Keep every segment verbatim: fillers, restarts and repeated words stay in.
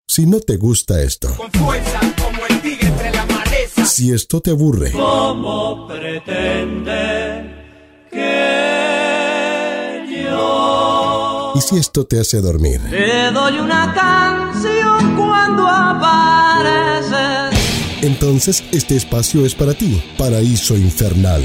Si no te gusta esto, con fuerza como el tigre entre la maleza. Si esto te aburre, ¿cómo pretende que yo? Y si esto te hace dormir, Te doy una canción cuando apareces. Entonces este espacio es para ti. Paraíso Infernal.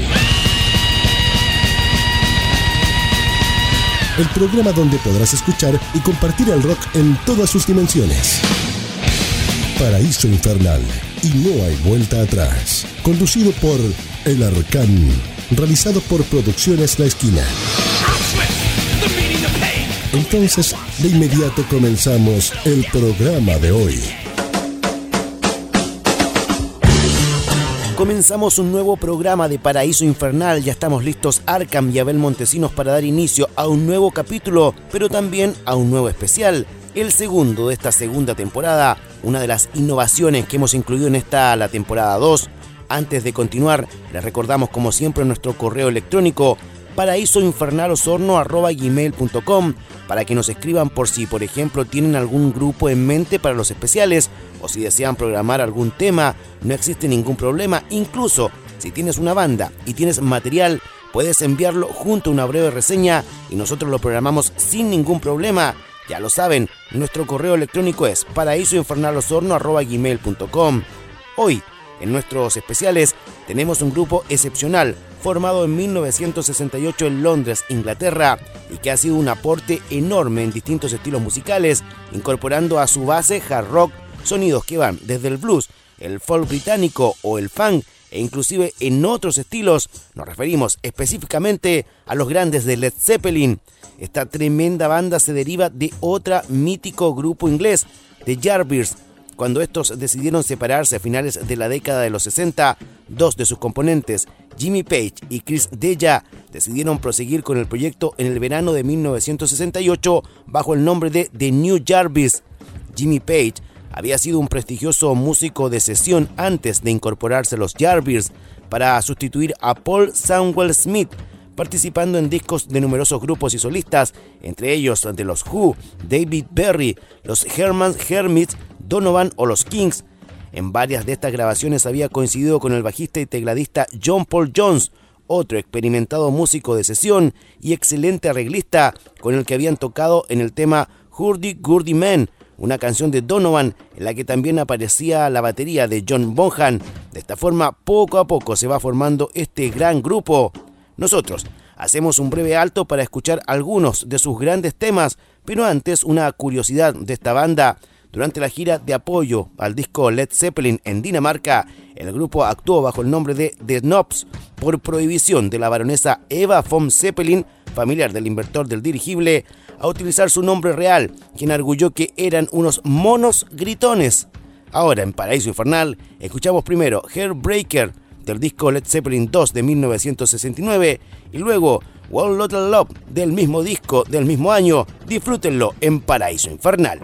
El programa donde podrás escuchar y compartir el rock en todas sus dimensiones. Paraíso Infernal. Y no hay vuelta atrás. Conducido por El Arcán. Realizado por Producciones La Esquina. Entonces, de inmediato comenzamos el programa de hoy. Comenzamos un nuevo programa de Paraíso Infernal. Ya estamos listos Arkham y Abel Montesinos para dar inicio a un nuevo capítulo, pero también a un nuevo especial, el segundo de esta segunda temporada, una de las innovaciones que hemos incluido en esta, la temporada dos. Antes de continuar, les recordamos como siempre nuestro correo electrónico paraísoinfernalosorno arroba gmail punto com para que nos escriban por si, por ejemplo, tienen algún grupo en mente para los especiales o si desean programar algún tema. No existe ningún problema. Incluso si tienes una banda y tienes material, puedes enviarlo junto a una breve reseña y nosotros lo programamos sin ningún problema. Ya lo saben, nuestro correo electrónico es paraísoinfernalosorno arroba gmail punto com. Hoy, en nuestros especiales, tenemos un grupo excepcional formado en mil novecientos sesenta y ocho en Londres, Inglaterra, y que ha sido un aporte enorme en distintos estilos musicales, incorporando a su base hard rock, sonidos que van desde el blues, el folk británico o el funk, e inclusive en otros estilos. Nos referimos específicamente a los grandes de Led Zeppelin. Esta tremenda banda se deriva de otro mítico grupo inglés, The Yardbirds. Cuando estos decidieron separarse a finales de la década de los sesenta, dos de sus componentes, Jimmy Page y Chris Deya, decidieron proseguir con el proyecto en el verano de mil novecientos sesenta y ocho bajo el nombre de The New Yardbirds. Jimmy Page había sido un prestigioso músico de sesión antes de incorporarse a los Yardbirds para sustituir a Paul Samwell Smith, participando en discos de numerosos grupos y solistas, entre ellos de los Who, David Berry, los Herman Hermits, Donovan o los Kings. En varias de estas grabaciones había coincidido con el bajista y tecladista John Paul Jones, otro experimentado músico de sesión y excelente arreglista, con el que habían tocado en el tema Hurdy Gurdy Man, una canción de Donovan en la que también aparecía la batería de John Bonham. De esta forma, poco a poco se va formando este gran grupo. Nosotros hacemos un breve alto para escuchar algunos de sus grandes temas, pero antes una curiosidad de esta banda. Durante la gira de apoyo al disco Led Zeppelin en Dinamarca, el grupo actuó bajo el nombre de The Snobs por prohibición de la baronesa Eva von Zeppelin, familiar del inventor del dirigible, a utilizar su nombre real, quien arguyó que eran unos monos gritones. Ahora, en Paraíso Infernal, escuchamos primero Heartbreaker del disco Led Zeppelin dos de mil novecientos sesenta y nueve y luego One Little Love del mismo disco del mismo año. Disfrútenlo en Paraíso Infernal.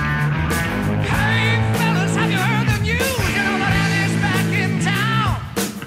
Hey fellas, have you heard the news? You know that Annie's back in town.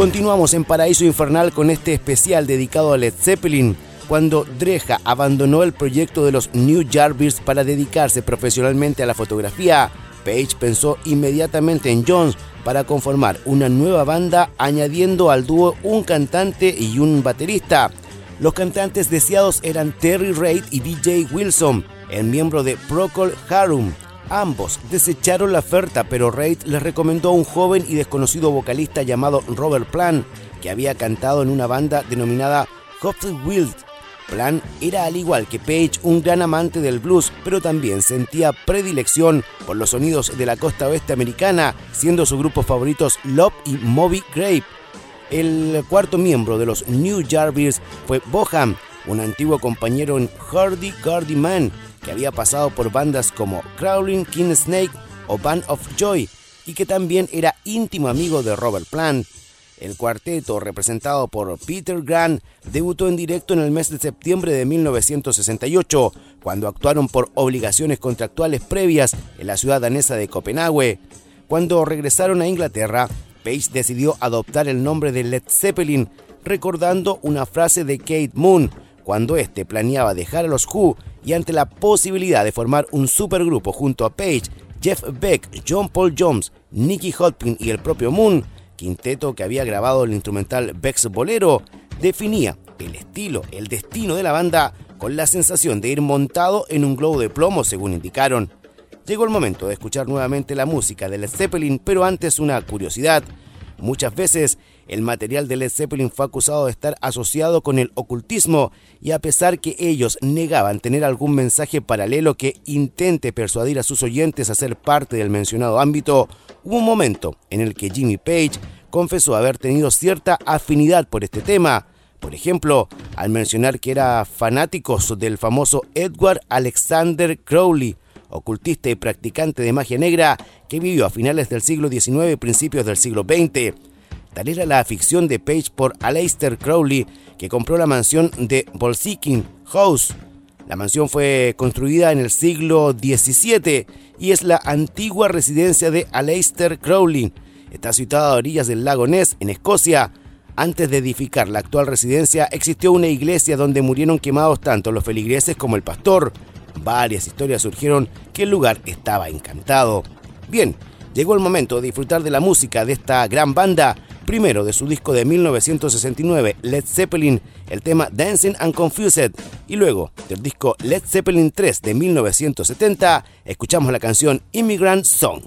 Continuamos en Paraíso Infernal con este especial dedicado a Led Zeppelin. Cuando Dreja abandonó el proyecto de los New Yardbirds para dedicarse profesionalmente a la fotografía, Page pensó inmediatamente en Jones para conformar una nueva banda, añadiendo al dúo un cantante y un baterista. Los cantantes deseados eran Terry Reid y D J Wilson, el miembro de Procol Harum. Ambos desecharon la oferta, pero Reid les recomendó a un joven y desconocido vocalista llamado Robert Plant, que había cantado en una banda denominada Hopwild. Plant era, al igual que Page, un gran amante del blues, pero también sentía predilección por los sonidos de la costa oeste americana, siendo sus grupos favoritos Love y Moby Grape. El cuarto miembro de los New Yardbirds fue Boham, un antiguo compañero en Hardy Gardy Man, que había pasado por bandas como Crawling King Snake o Band of Joy, y que también era íntimo amigo de Robert Plant. El cuarteto, representado por Peter Grant, debutó en directo en el mes de septiembre de mil novecientos sesenta y ocho, cuando actuaron por obligaciones contractuales previas en la ciudad danesa de Copenhague. Cuando regresaron a Inglaterra, Page decidió adoptar el nombre de Led Zeppelin, recordando una frase de Keith Moon, cuando este planeaba dejar a los Who, y ante la posibilidad de formar un supergrupo junto a Page, Jeff Beck, John Paul Jones, Nicky Hopkins y el propio Moon, quinteto que había grabado el instrumental Beck's Bolero, definía el estilo, el destino de la banda, con la sensación de ir montado en un globo de plomo, según indicaron. Llegó el momento de escuchar nuevamente la música de Led Zeppelin, pero antes una curiosidad. Muchas veces el material de Led Zeppelin fue acusado de estar asociado con el ocultismo, y a pesar que ellos negaban tener algún mensaje paralelo que intente persuadir a sus oyentes a ser parte del mencionado ámbito, hubo un momento en el que Jimmy Page confesó haber tenido cierta afinidad por este tema. Por ejemplo, al mencionar que era fanático del famoso Edward Alexander Crowley, ocultista y practicante de magia negra que vivió a finales del siglo diecinueve y principios del siglo veinte. Tal era la afición de Page por Aleister Crowley, que compró la mansión de Bolsikine House. La mansión fue construida en el siglo diecisiete y es la antigua residencia de Aleister Crowley. Está situada a orillas del lago Ness, en Escocia. Antes de edificar la actual residencia, existió una iglesia donde murieron quemados tanto los feligreses como el pastor. Varias historias surgieron que el lugar estaba encantado. Bien, llegó el momento de disfrutar de la música de esta gran banda. Primero de su disco de mil novecientos sesenta y nueve, Led Zeppelin, el tema Dancing and Confused, y luego del disco Led Zeppelin tres de mil novecientos setenta, escuchamos la canción Immigrant Song.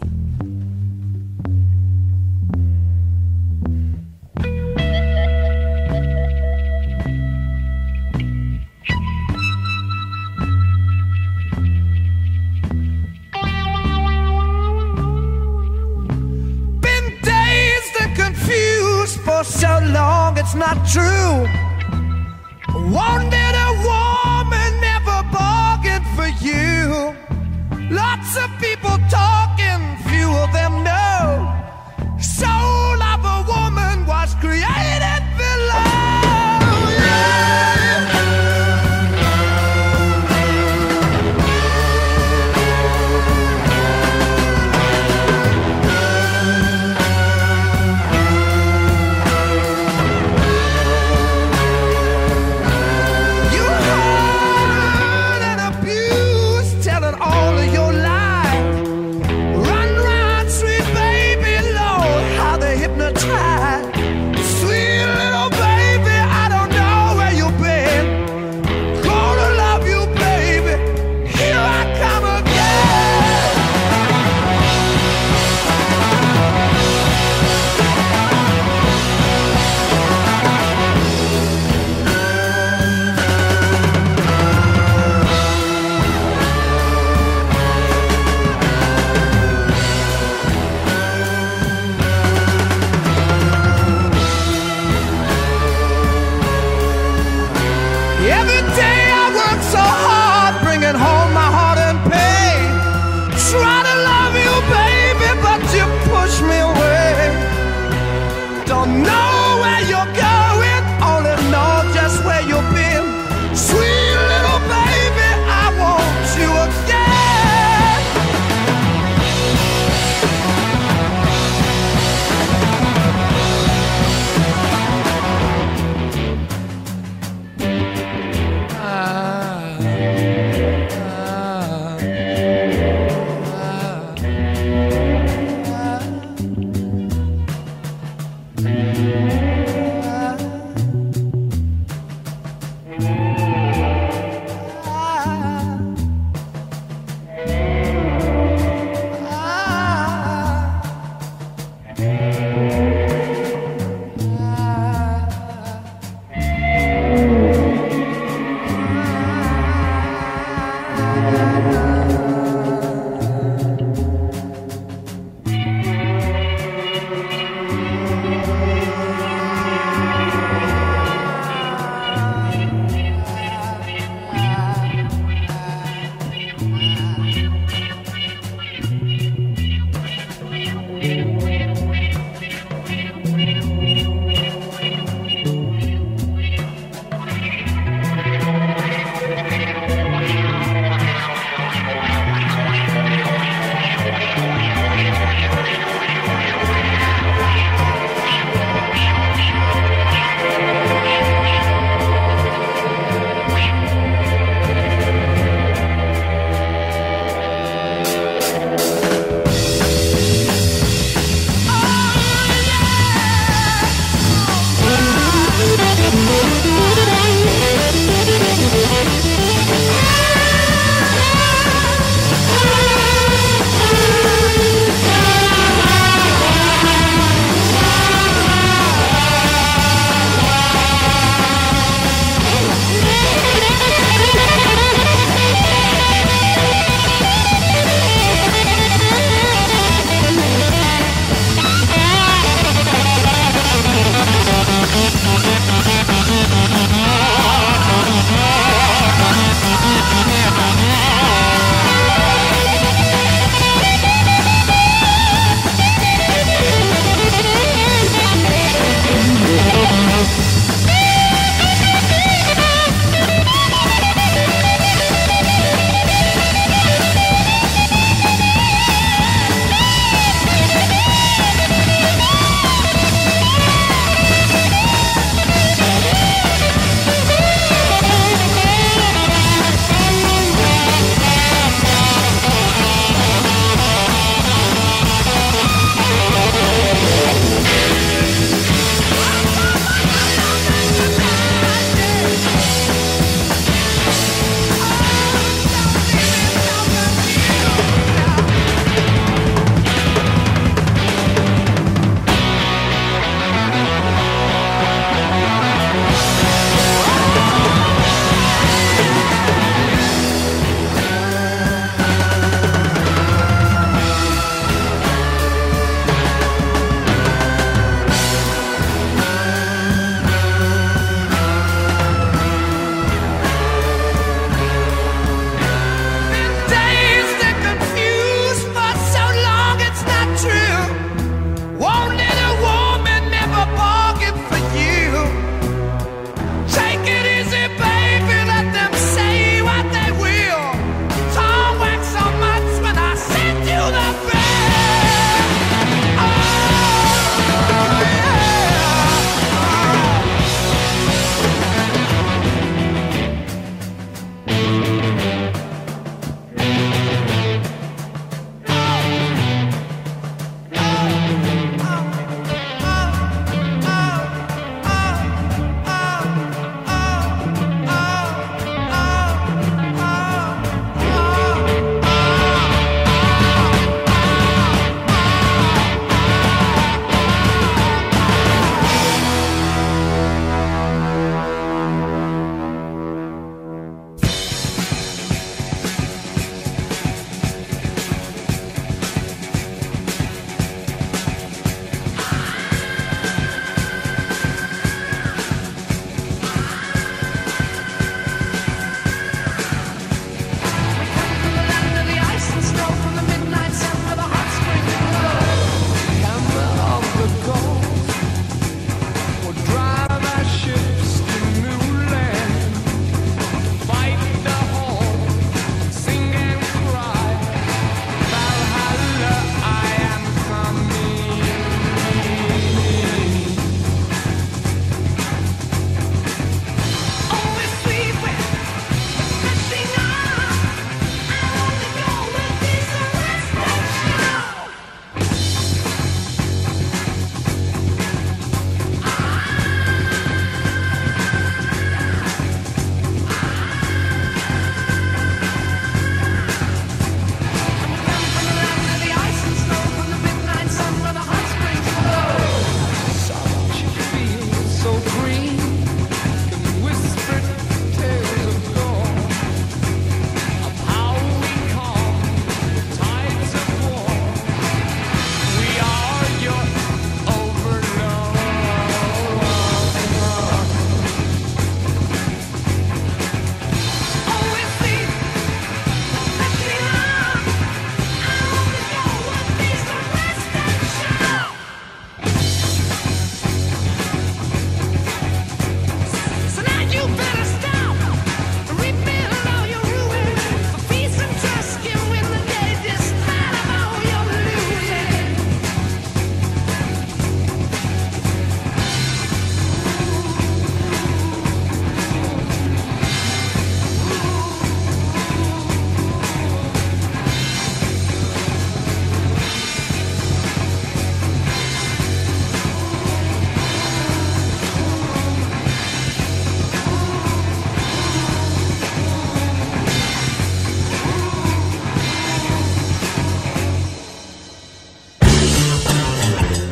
For so long it's not true. Won't did a woman never bargain for you? Lots of people talking, few of them know. Soul of a woman was created below.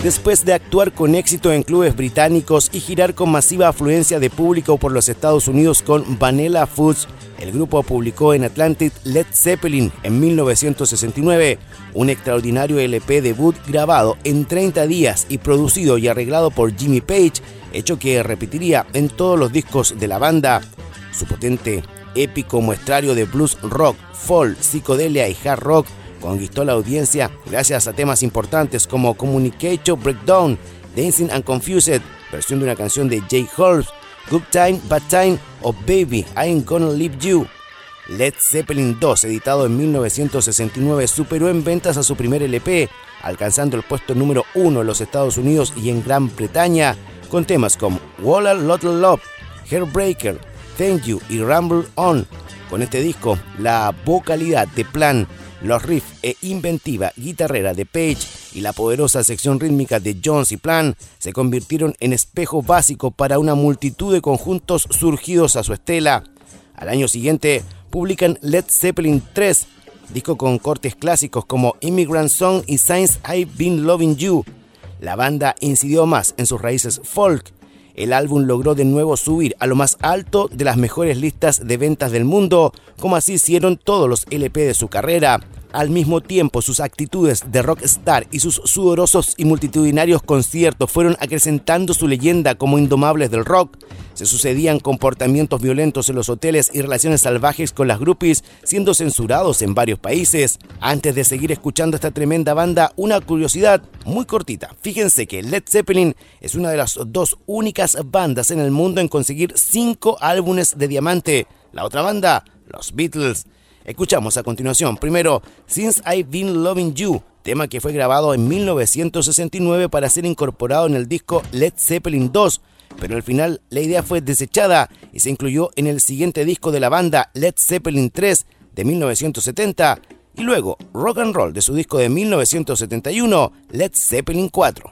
Después de actuar con éxito en clubes británicos y girar con masiva afluencia de público por los Estados Unidos con Vanilla Fudge, el grupo publicó en Atlantic Led Zeppelin en mil novecientos sesenta y nueve, un extraordinario L P debut grabado en treinta días y producido y arreglado por Jimmy Page, hecho que repetiría en todos los discos de la banda. Su potente, épico muestrario de blues rock, folk, psicodelia y hard rock conquistó la audiencia gracias a temas importantes como Communication Breakdown, Dancing and Confused, versión de una canción de Jay Holmes, Good Time, Bad Time o Baby, I Ain't Gonna Leave You. Led Zeppelin dos, editado en mil novecientos sesenta y nueve, superó en ventas a su primer L P, alcanzando el puesto número uno en los Estados Unidos y en Gran Bretaña, con temas como Walla Lotta Love, Heartbreaker, Thank You y Rumble On. Con este disco, la vocalidad de Plant, los riffs e inventiva guitarrera de Page y la poderosa sección rítmica de Jones y Plant se convirtieron en espejo básico para una multitud de conjuntos surgidos a su estela. Al año siguiente publican Led Zeppelin tres, disco con cortes clásicos como Immigrant Song y Since I've Been Loving You. La banda incidió más en sus raíces folk. El álbum logró de nuevo subir a lo más alto de las mejores listas de ventas del mundo, como así hicieron todos los L P de su carrera. Al mismo tiempo, sus actitudes de rockstar y sus sudorosos y multitudinarios conciertos fueron acrecentando su leyenda como indomables del rock. Se sucedían comportamientos violentos en los hoteles y relaciones salvajes con las groupies, siendo censurados en varios países. Antes de seguir escuchando esta tremenda banda, una curiosidad muy cortita. Fíjense que Led Zeppelin es una de las dos únicas bandas en el mundo en conseguir cinco álbumes de diamante. La otra banda, los Beatles. Escuchamos a continuación, primero, Since I've Been Loving You, tema que fue grabado en mil novecientos sesenta y nueve para ser incorporado en el disco Led Zeppelin dos, pero al final la idea fue desechada y se incluyó en el siguiente disco de la banda, Led Zeppelin tres, de mil novecientos setenta, y luego Rock and Roll de su disco de mil novecientos setenta y uno, Led Zeppelin cuatro.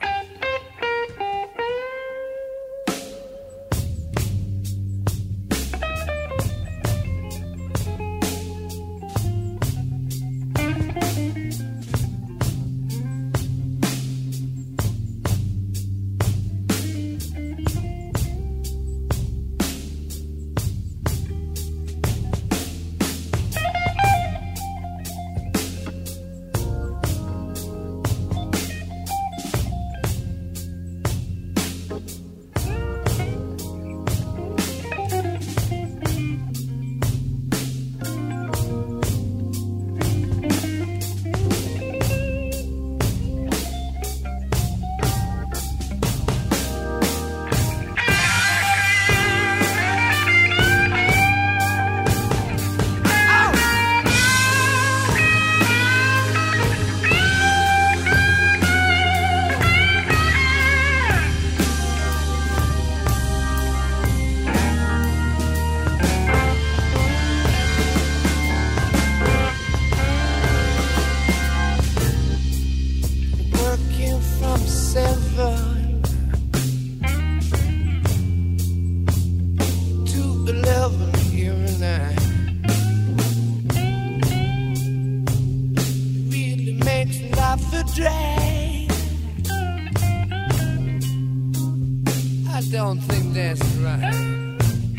Don't think that's right.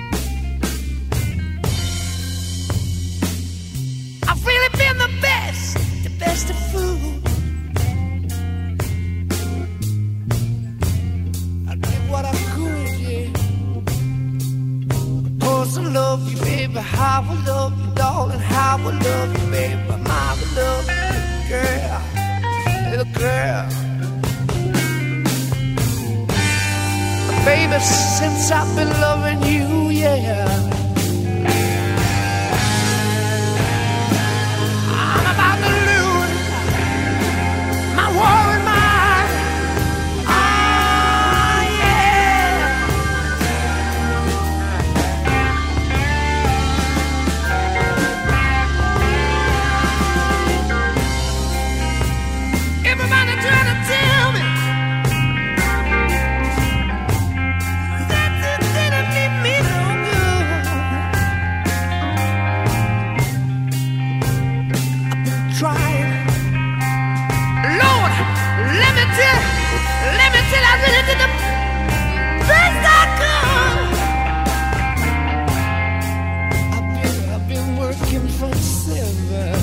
I've really been the best, the best of food. I did what I could, yeah. Of course I love you, baby. How I love you, darling. How I love you, baby. My love you, girl, little girl. Baby, since I've been loving you, yeah, I'm about to lose my worried mind. Oh, yeah. Everybody trying to tell me trying. Lord, let me tell, Let me tell you, I really did the best I could. I've been, I've been working from seven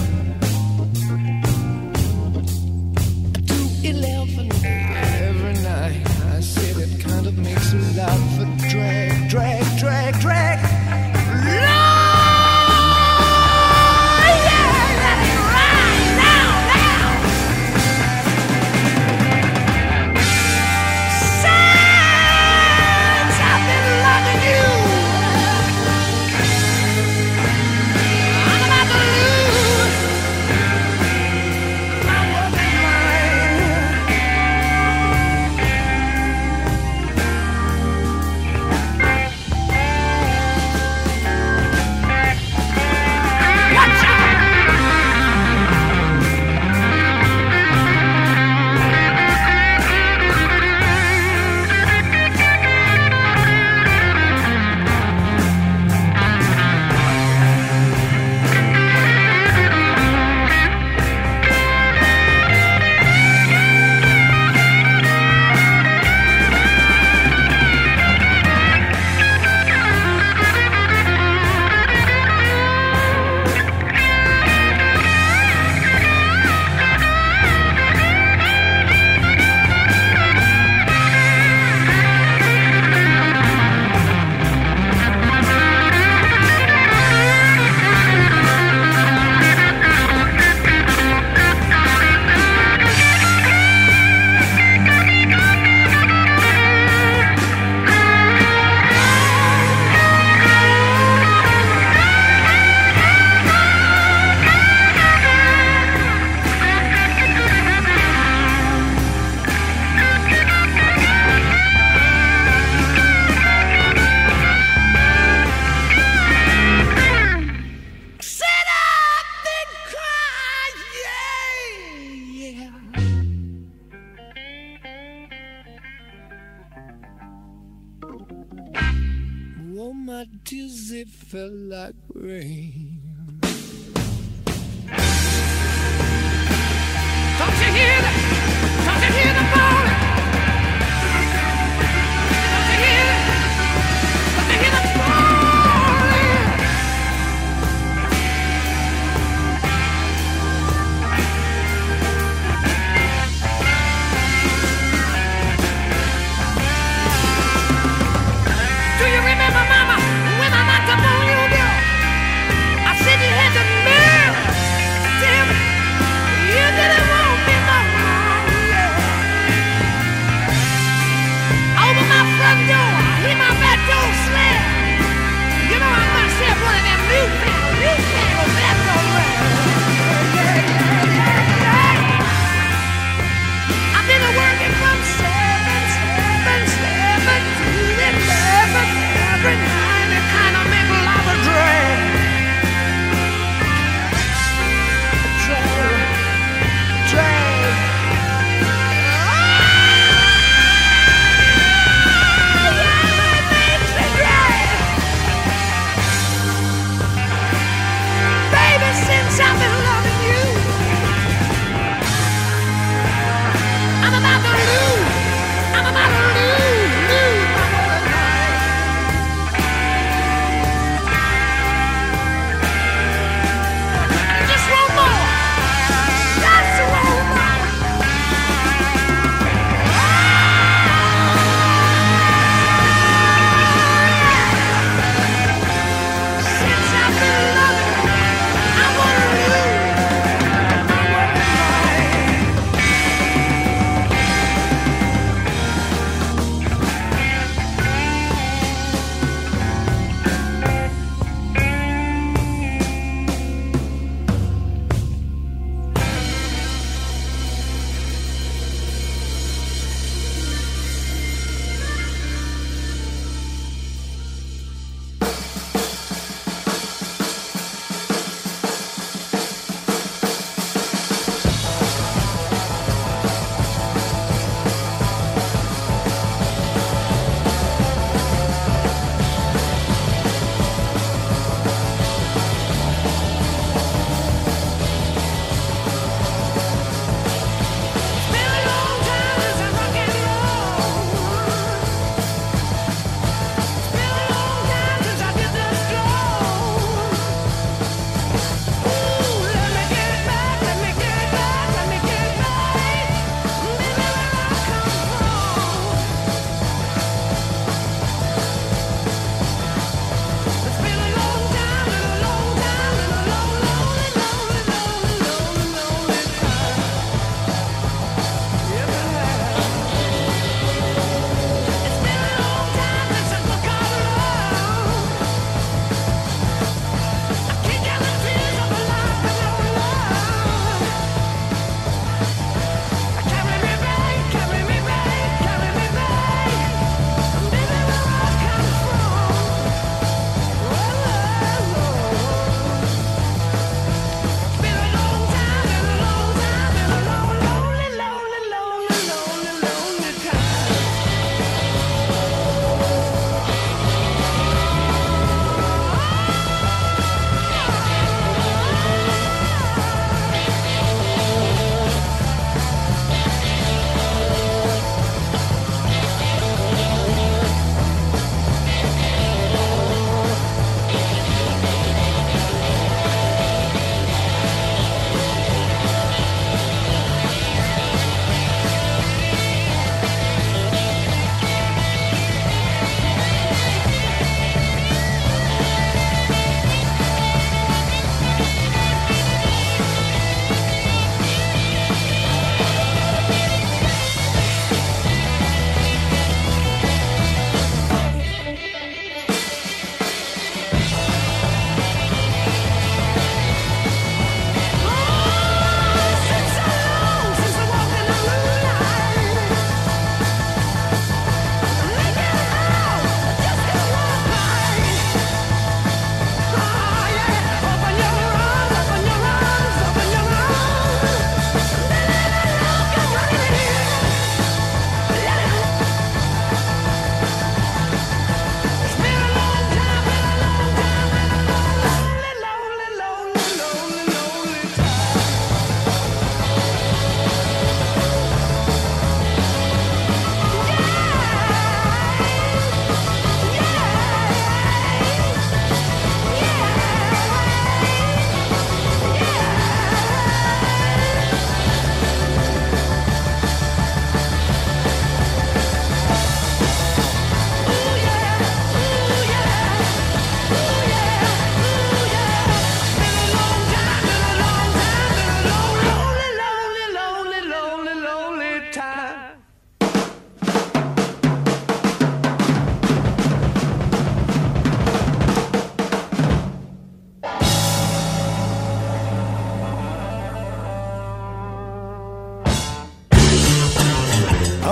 to eleven every night. I said it kind of makes a lot for drag, drag, drag, drag. It felt like rain. Don't you hear that? Don't you hear the falling? Don't you hear it? Don't you hear the falling? Do you remember, Mama, when I knocked up on your door? I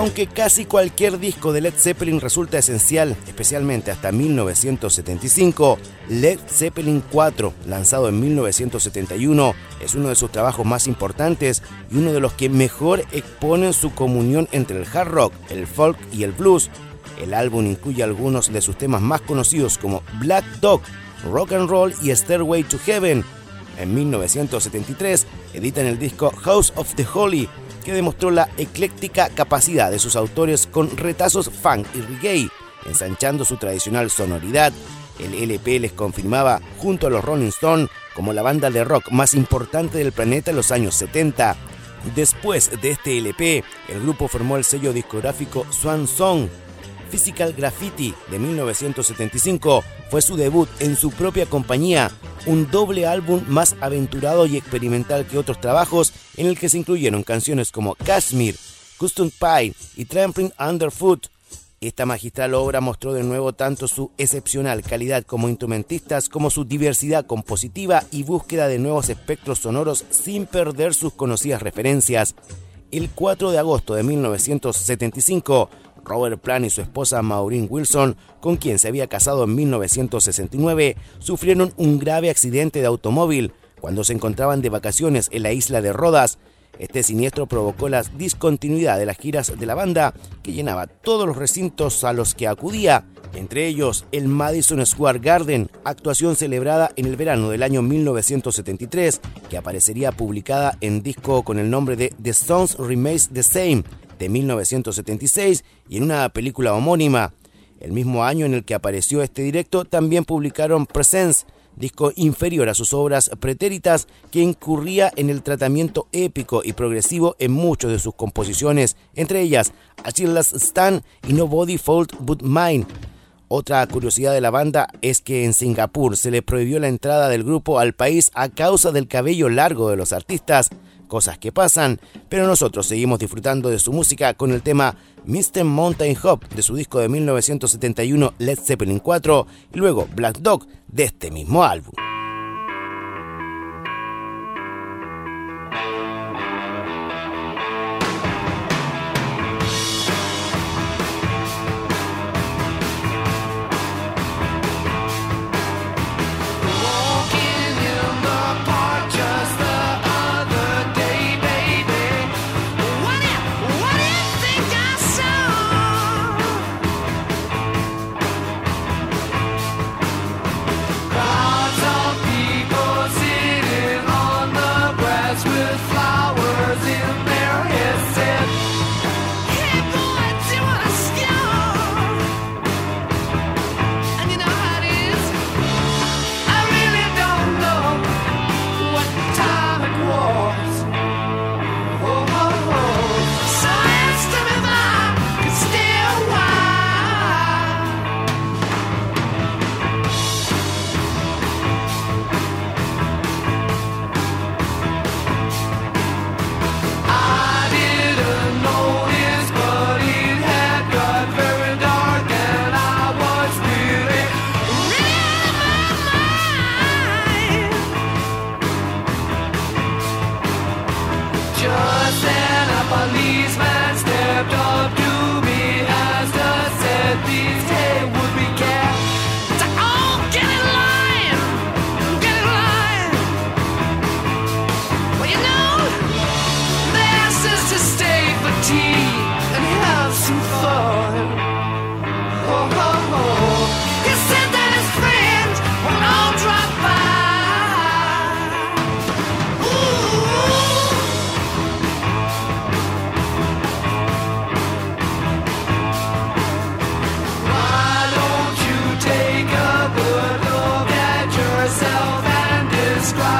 Aunque casi cualquier disco de Led Zeppelin resulta esencial, especialmente hasta mil novecientos setenta y cinco, Led Zeppelin cuatro, lanzado en mil novecientos setenta y uno, es uno de sus trabajos más importantes y uno de los que mejor exponen su comunión entre el hard rock, el folk y el blues. El álbum incluye algunos de sus temas más conocidos como Black Dog, Rock and Roll y Stairway to Heaven. En mil novecientos setenta y tres editan el disco House of the Holy, que demostró la ecléctica capacidad de sus autores con retazos funk y reggae, ensanchando su tradicional sonoridad. El L P les confirmaba, junto a los Rolling Stones, como la banda de rock más importante del planeta en los años setenta. Después de este L P, el grupo formó el sello discográfico Swan Song. Physical Graffiti de mil novecientos setenta y cinco fue su debut en su propia compañía, un doble álbum más aventurado y experimental que otros trabajos, en el que se incluyeron canciones como Kashmir, Custom Pie y Trampling Underfoot. Esta magistral obra mostró de nuevo tanto su excepcional calidad como instrumentistas como su diversidad compositiva y búsqueda de nuevos espectros sonoros sin perder sus conocidas referencias. El cuatro de agosto de mil novecientos setenta y cinco, Robert Plant y su esposa Maureen Wilson, con quien se había casado en mil novecientos sesenta y nueve, sufrieron un grave accidente de automóvil cuando se encontraban de vacaciones en la isla de Rodas. Este siniestro provocó la discontinuidad de las giras de la banda, que llenaba todos los recintos a los que acudía, entre ellos el Madison Square Garden, actuación celebrada en el verano del año mil novecientos setenta y tres, que aparecería publicada en disco con el nombre de The Songs Remains the Same, de mil novecientos setenta y seis, y en una película homónima. El mismo año en el que apareció este directo, también publicaron Presence, disco inferior a sus obras pretéritas, que incurría en el tratamiento épico y progresivo en muchas de sus composiciones, entre ellas A Chill Last Stand y Nobody Fault But Mine. Otra curiosidad de la banda es que en Singapur se le prohibió la entrada del grupo al país a causa del cabello largo de los artistas. Cosas que pasan, pero nosotros seguimos disfrutando de su música con el tema mister Mountain Hop de su disco de mil novecientos setenta y uno Led Zeppelin cuatro y luego Black Dog de este mismo álbum.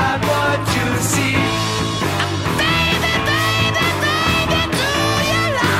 Baby, baby, baby, do you love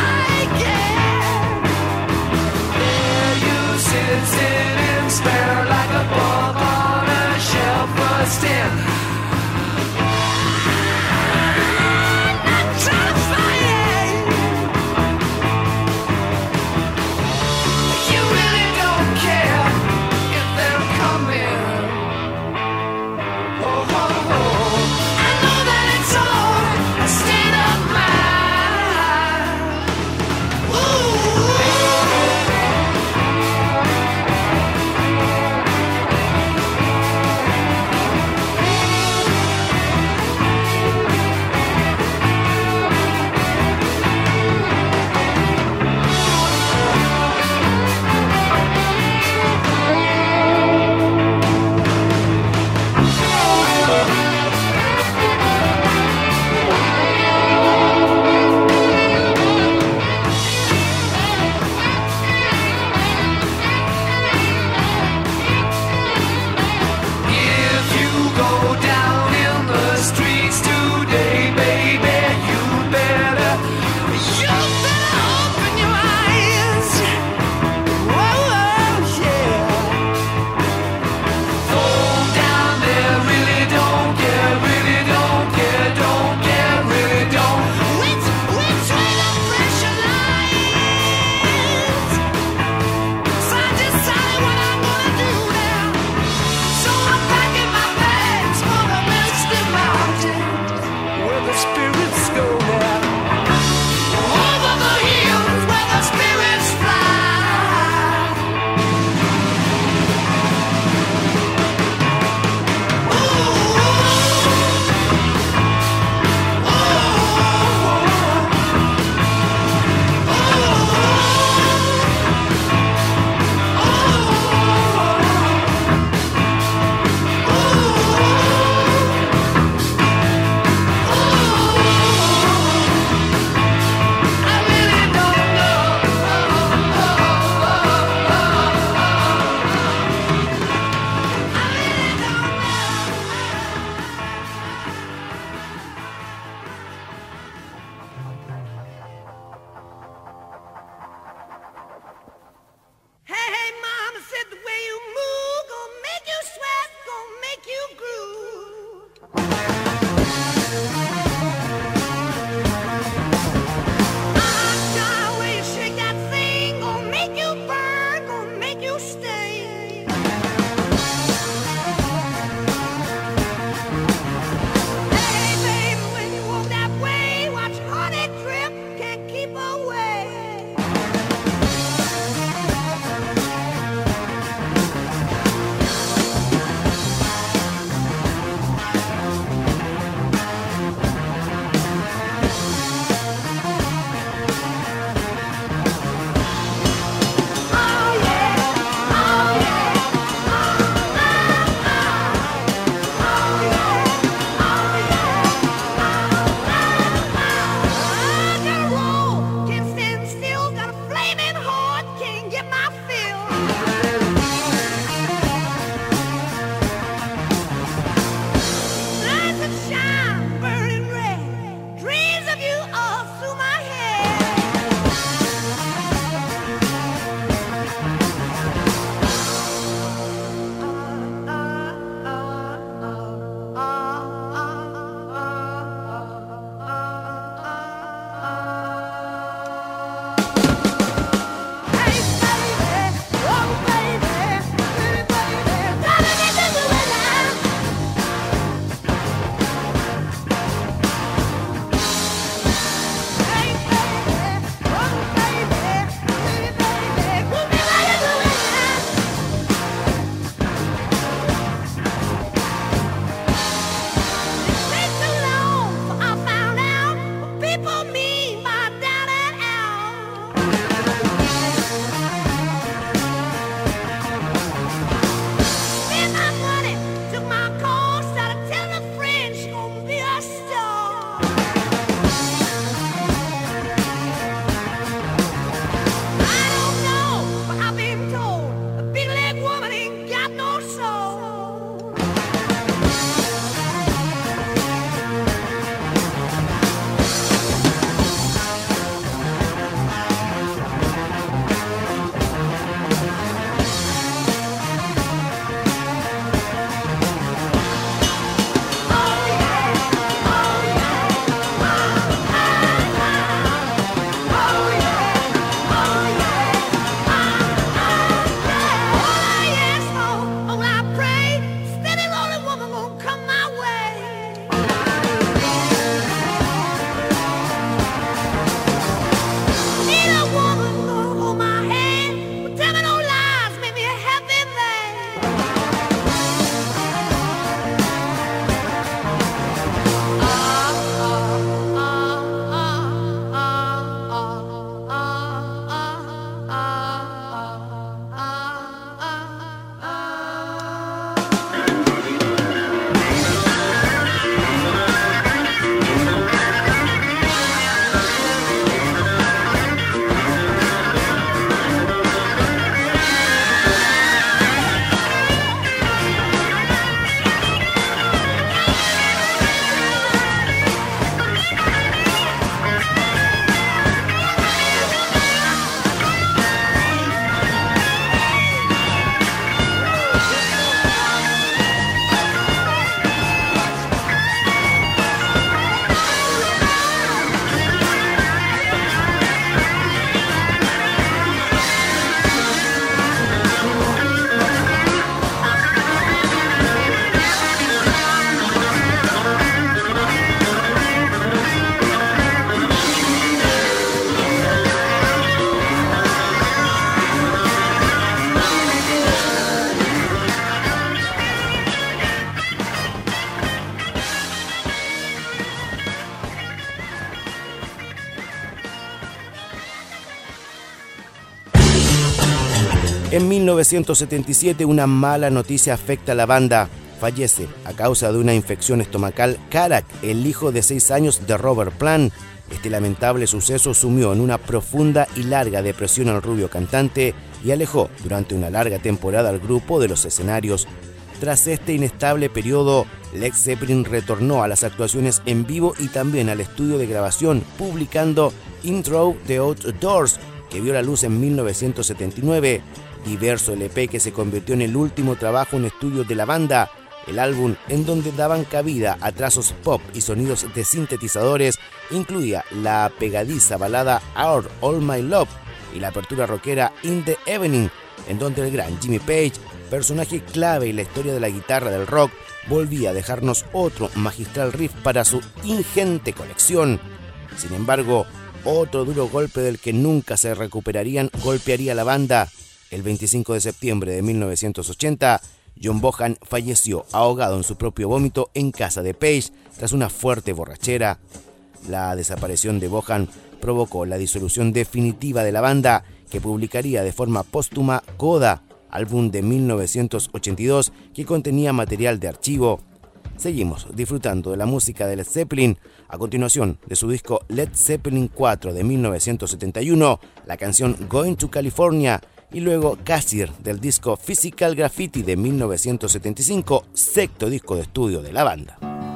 En mil novecientos setenta y siete una mala noticia afecta a la banda. Fallece a causa de una infección estomacal Karak, el hijo de seis años de Robert Plant. Este lamentable suceso sumió en una profunda y larga depresión al rubio cantante y alejó durante una larga temporada al grupo de los escenarios. Tras este inestable periodo, Led Zeppelin retornó a las actuaciones en vivo y también al estudio de grabación, publicando Intro the Outdoors, que vio la luz en mil novecientos setenta y nueve, diverso L P que se convirtió en el último trabajo en estudio de la banda. El álbum, en donde daban cabida a trazos pop y sonidos de sintetizadores, incluía la pegadiza balada Our All My Love y la apertura rockera In the Evening, en donde el gran Jimmy Page, personaje clave en la historia de la guitarra del rock, volvía a dejarnos otro magistral riff para su ingente colección. Sin embargo, otro duro golpe del que nunca se recuperarían golpearía a la banda. El veinticinco de septiembre de mil novecientos ochenta, John Bonham falleció ahogado en su propio vómito en casa de Page tras una fuerte borrachera. La desaparición de Bonham provocó la disolución definitiva de la banda, que publicaría de forma póstuma Coda, álbum de mil novecientos ochenta y dos que contenía material de archivo. Seguimos disfrutando de la música de Led Zeppelin. A continuación, de su disco Led Zeppelin cuatro de mil novecientos setenta y uno, la canción Going to California, y luego Casir del disco Physical Graffiti de mil novecientos setenta y cinco, sexto disco de estudio de la banda.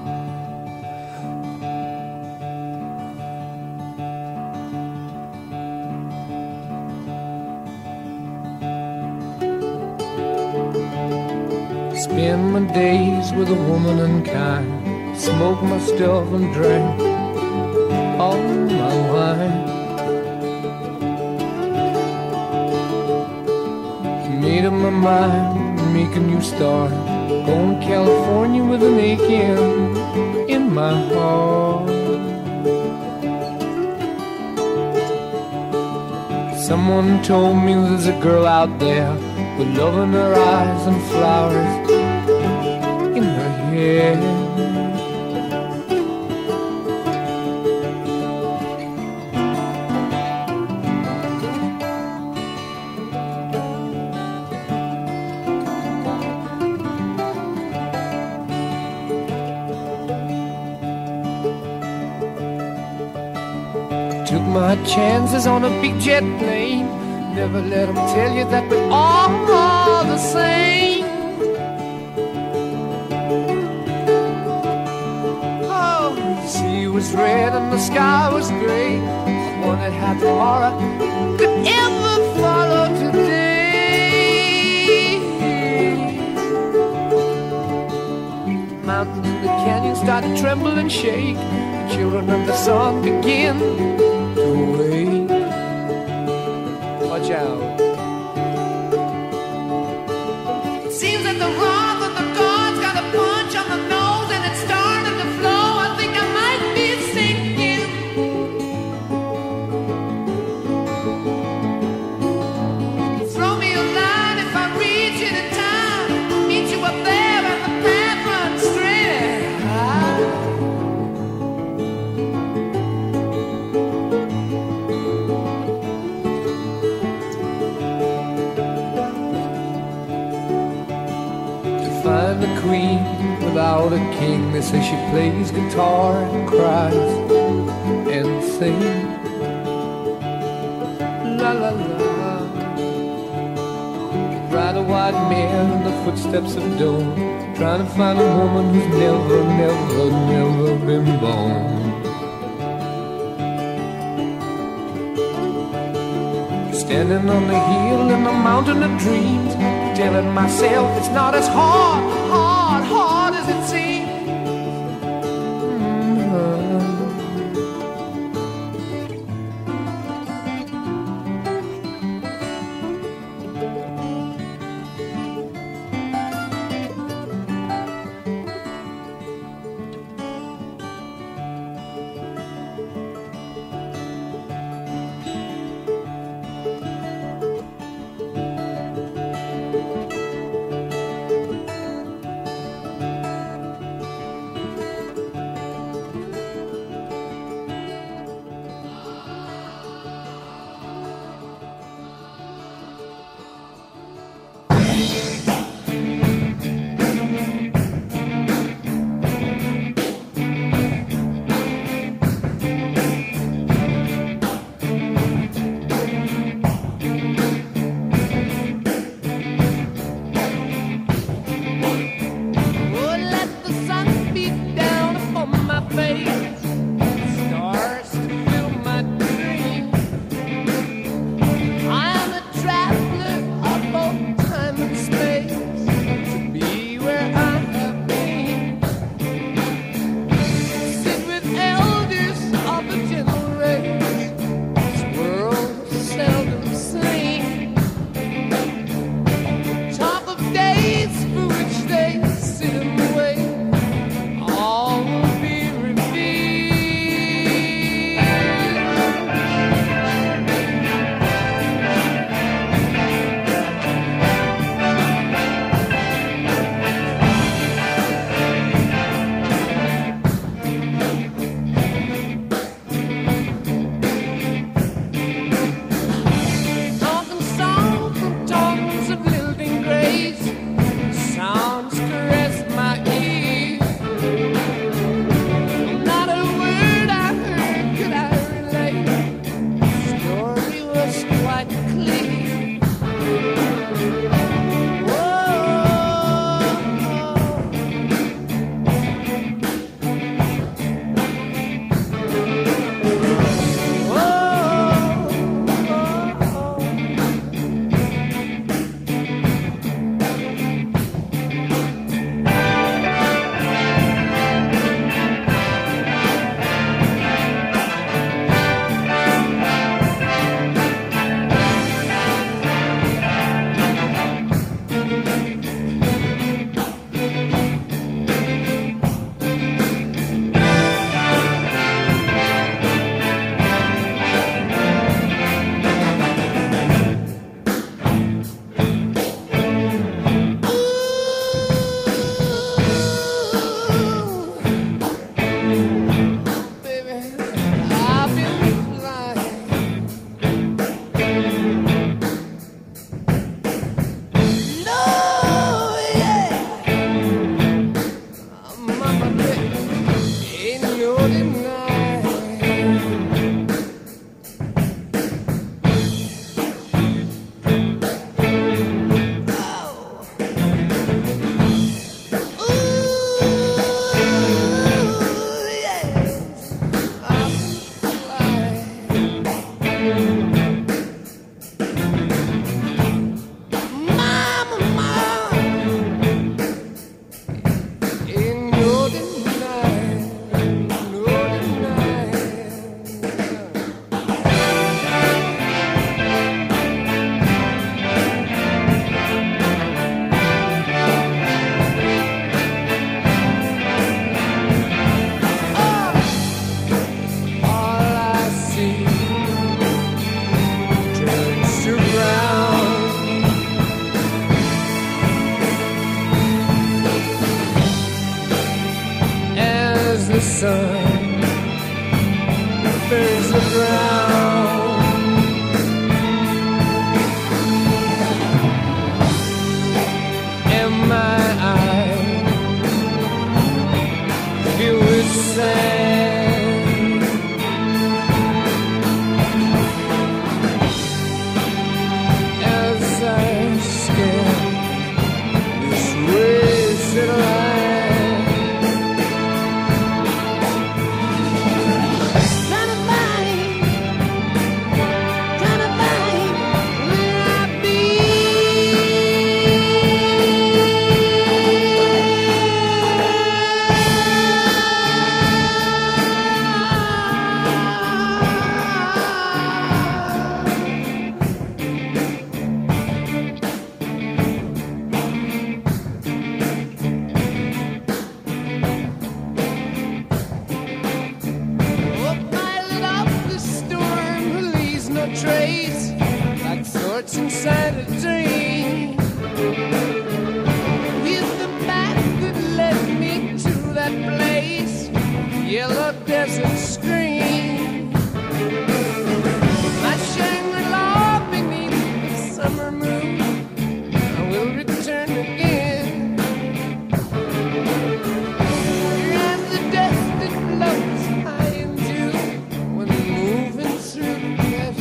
Spend my days with a woman unkind, smoke my stuff and drink all my wine. Made up my mind, make a new start, going to California with an aching in my heart. Someone told me there's a girl out there with love in her eyes and flowers in her hair. Took my chances on a big jet plane. Never let them tell you that we're all the same. Oh, the sea was red and the sky was gray. One that had tomorrow could ever follow today. Mountains in the canyon started to tremble and shake. The children of the sun began to wake. Watch out. It seems that the wrath of the gods got a punch on the nose and it started to flow. I think I might be sinking. Throw me a line if I reach it in time. Meet you up there and the path runs straight. Find the queen without a king. They say she plays guitar and cries and sings. La la la. Ride a white mare in the footsteps of dawn, trying to find a woman who's never, never, never been born. Standing on the hill in the mountain of dreams, telling myself it's not as hard, hard, hard as it seems. Mm-hmm. face the ground. And my eyes filled with sand. As I scan this wasted life. Trace like thoughts inside a dream. Here's the path that led me to that place, yellow desert screen. My Shangri-La beneath the summer moon, I will return again. And the dust that floats high in June when moving through the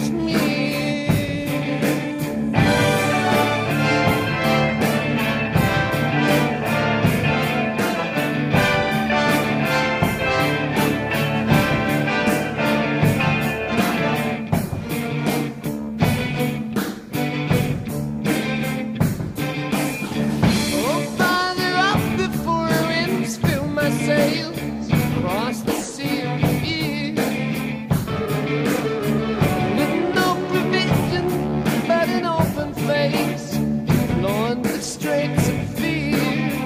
sails across the sea of fear, with no provision but an open face, blowing the straits of fear.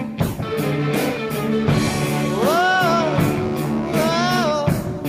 Whoa, whoa.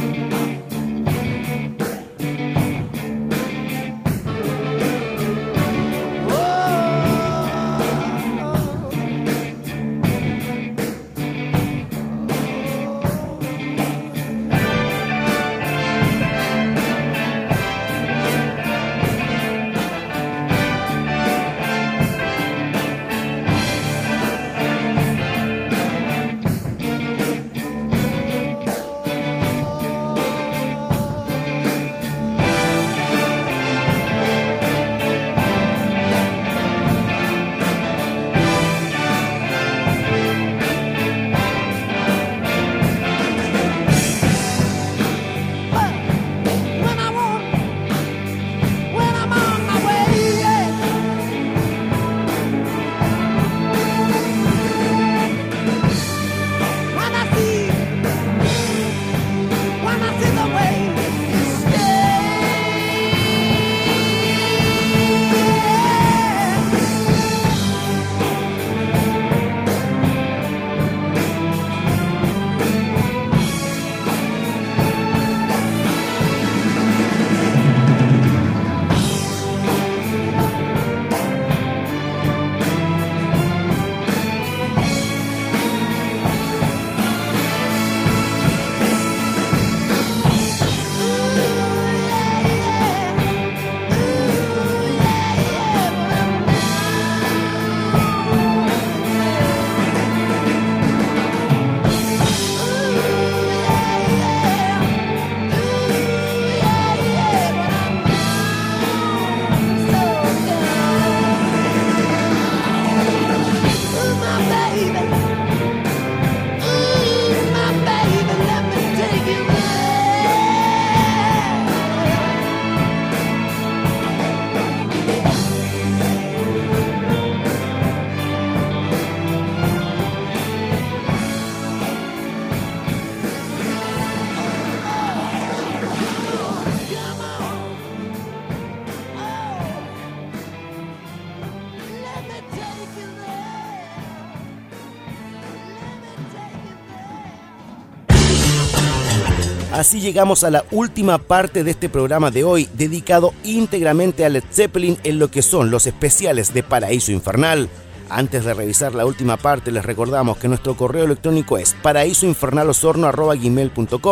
Así llegamos a la última parte de este programa de hoy, dedicado íntegramente a Led Zeppelin en lo que son los especiales de Paraíso Infernal. Antes de revisar la última parte, les recordamos que nuestro correo electrónico es paraíso infernal osorno arroba gmail punto com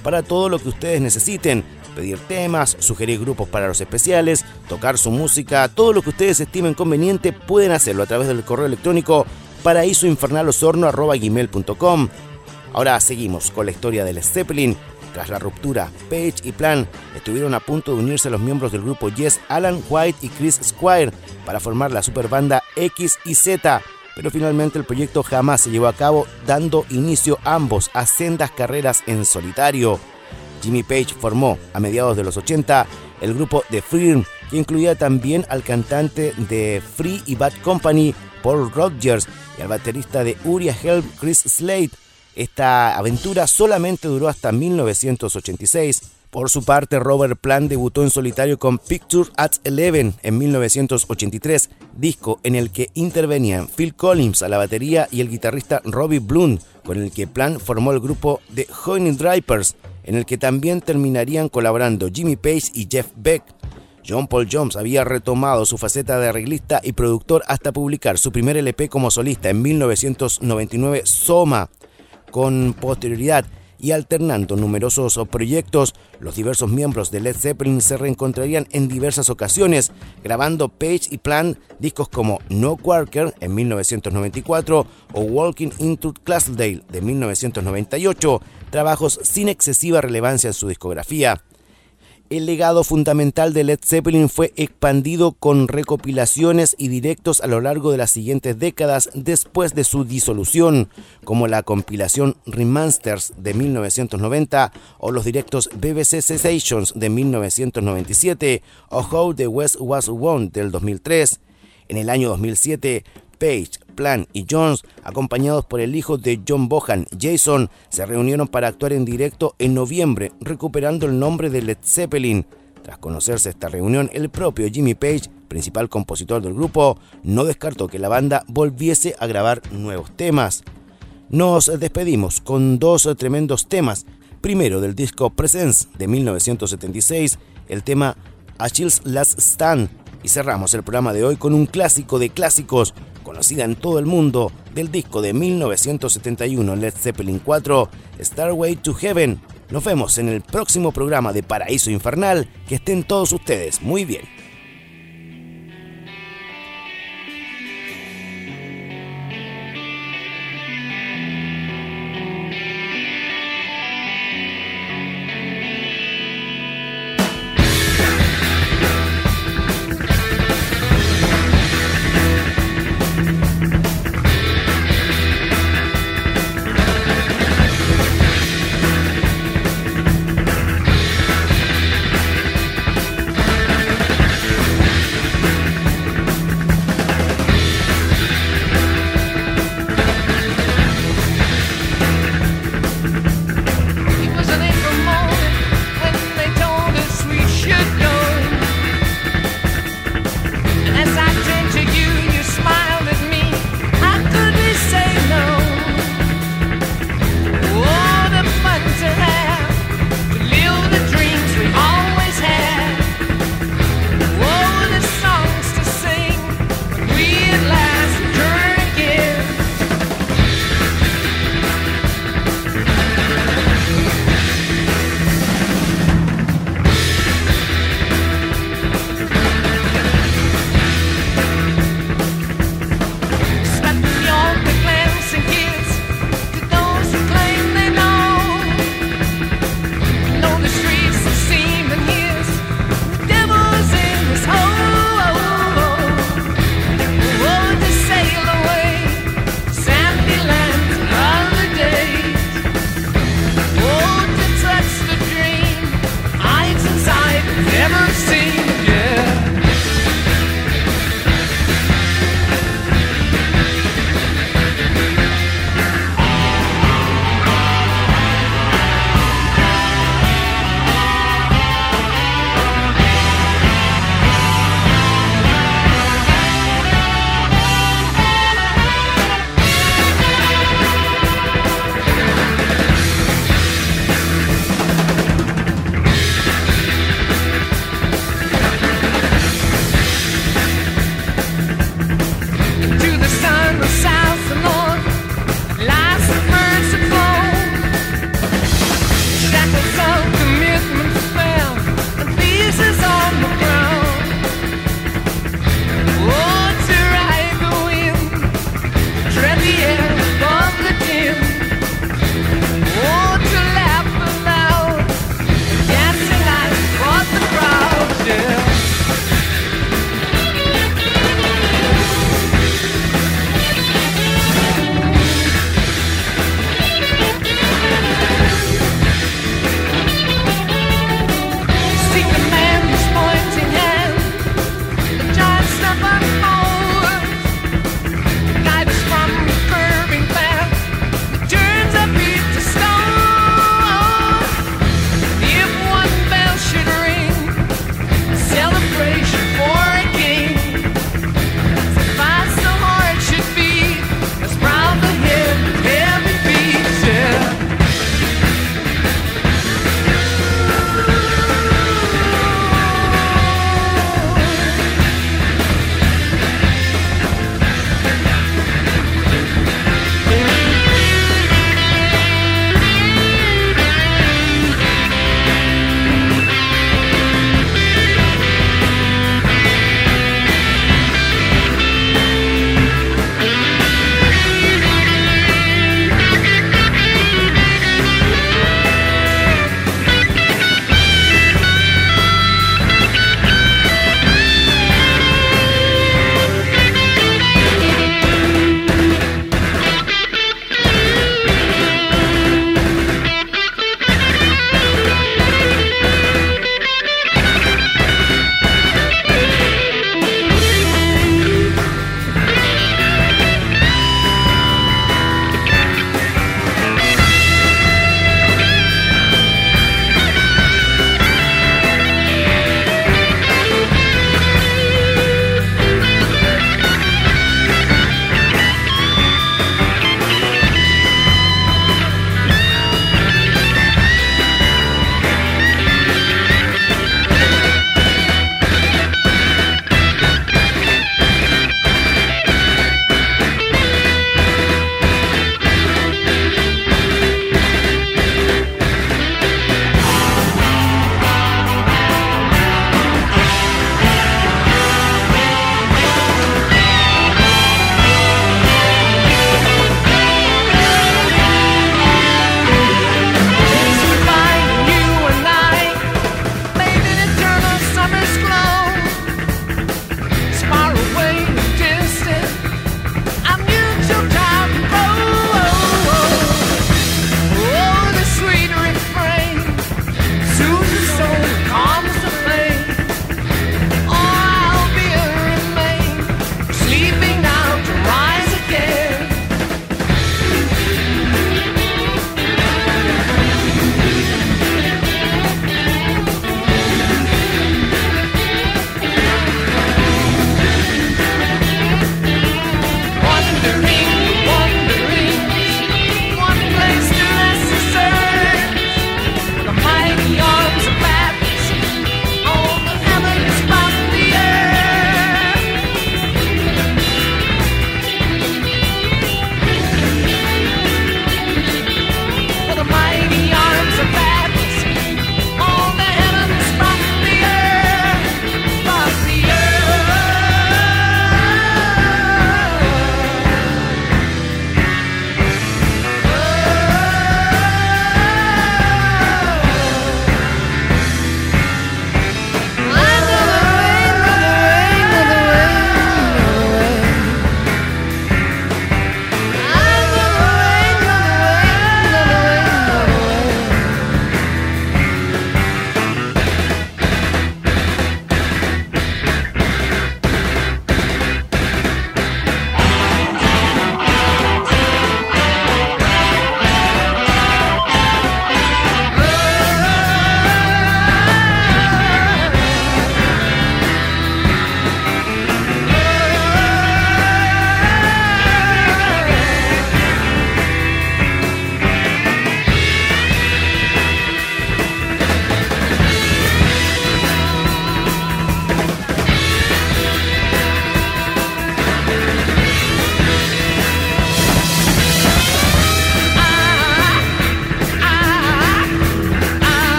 para todo lo que ustedes necesiten. Pedir temas, sugerir grupos para los especiales, tocar su música, todo lo que ustedes estimen conveniente pueden hacerlo a través del correo electrónico paraíso infernal osorno arroba gmail punto com. Ahora seguimos con la historia de Led Zeppelin. Tras la ruptura, Page y Plant estuvieron a punto de unirse a los miembros del grupo Yes, Alan White y Chris Squire, para formar la superbanda X y Z, pero finalmente el proyecto jamás se llevó a cabo, dando inicio ambos a sendas carreras en solitario. Jimmy Page formó, a mediados de los ochenta, el grupo The Firm, que incluía también al cantante de Free y Bad Company, Paul Rodgers, y al baterista de Uriah Heep, Chris Slade. Esta aventura solamente duró hasta mil novecientos ochenta y seis. Por su parte, Robert Plant debutó en solitario con Picture at Eleven en mil novecientos ochenta y tres, disco en el que intervenían Phil Collins a la batería y el guitarrista Robbie Blunt, con el que Plant formó el grupo The Honey Drippers, en el que también terminarían colaborando Jimmy Page y Jeff Beck. John Paul Jones había retomado su faceta de arreglista y productor hasta publicar su primer L P como solista en mil novecientos noventa y nueve, Soma. Con posterioridad y alternando numerosos proyectos, los diversos miembros de Led Zeppelin se reencontrarían en diversas ocasiones, grabando Page y Plant discos como No Quarker en mil novecientos noventa y cuatro o Walking into Castledale de mil novecientos noventa y ocho, trabajos sin excesiva relevancia en su discografía. El legado fundamental de Led Zeppelin fue expandido con recopilaciones y directos a lo largo de las siguientes décadas después de su disolución, como la compilación Remasters de mil novecientos noventa o los directos B B C Sensations de mil novecientos noventa y siete o How the West Was Won del dos mil tres. En el año dos mil siete, Page, Plant y Jones, acompañados por el hijo de John Bonham, Jason, se reunieron para actuar en directo en noviembre, recuperando el nombre de Led Zeppelin. Tras conocerse esta reunión, el propio Jimmy Page, principal compositor del grupo, no descartó que la banda volviese a grabar nuevos temas. Nos despedimos con dos tremendos temas. Primero, del disco Presence de mil novecientos setenta y seis, el tema Achilles' Last Stand. Y cerramos el programa de hoy con un clásico de clásicos, conocida en todo el mundo, del disco de mil novecientos setenta y uno, Led Zeppelin cuatro, Starway to Heaven. Nos vemos en el próximo programa de Paraíso Infernal. Que estén todos ustedes muy bien.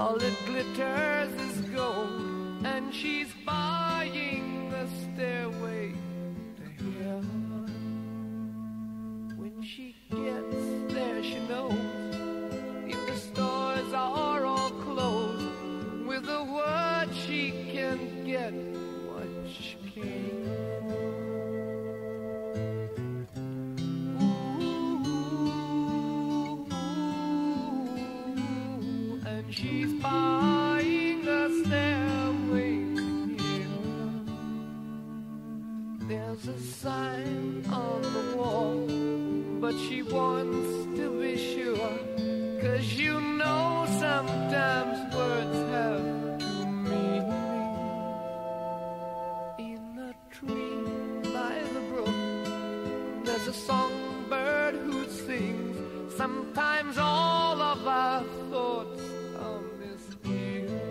all that glitters is gold, and she's buying the stairway to heaven. When she gets there, she knows if the stores are all closed, with a word she can get what she came for. Ooh, and she's buying a stairway here. There's a sign on the wall, but she wants to be sure, 'cause you know sometimes words have two meanings. In a tree by the brook, there's a songbird who sings. Sometimes all of our thoughts are misgiven.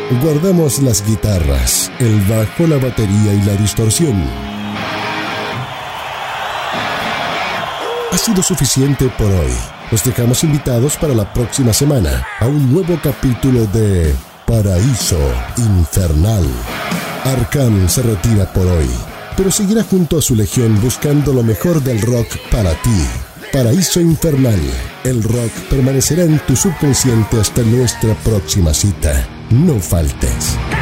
guardamos las guitarras, el bajo, la batería y la distorsión. Ha sido suficiente por hoy. Los dejamos invitados para la próxima semana a un nuevo capítulo de Paraíso Infernal. Arkham se retira por hoy, pero seguirá junto a su legión buscando lo mejor del rock para ti. Paraíso Infernal. El rock permanecerá en tu subconsciente hasta nuestra próxima cita. No faltes.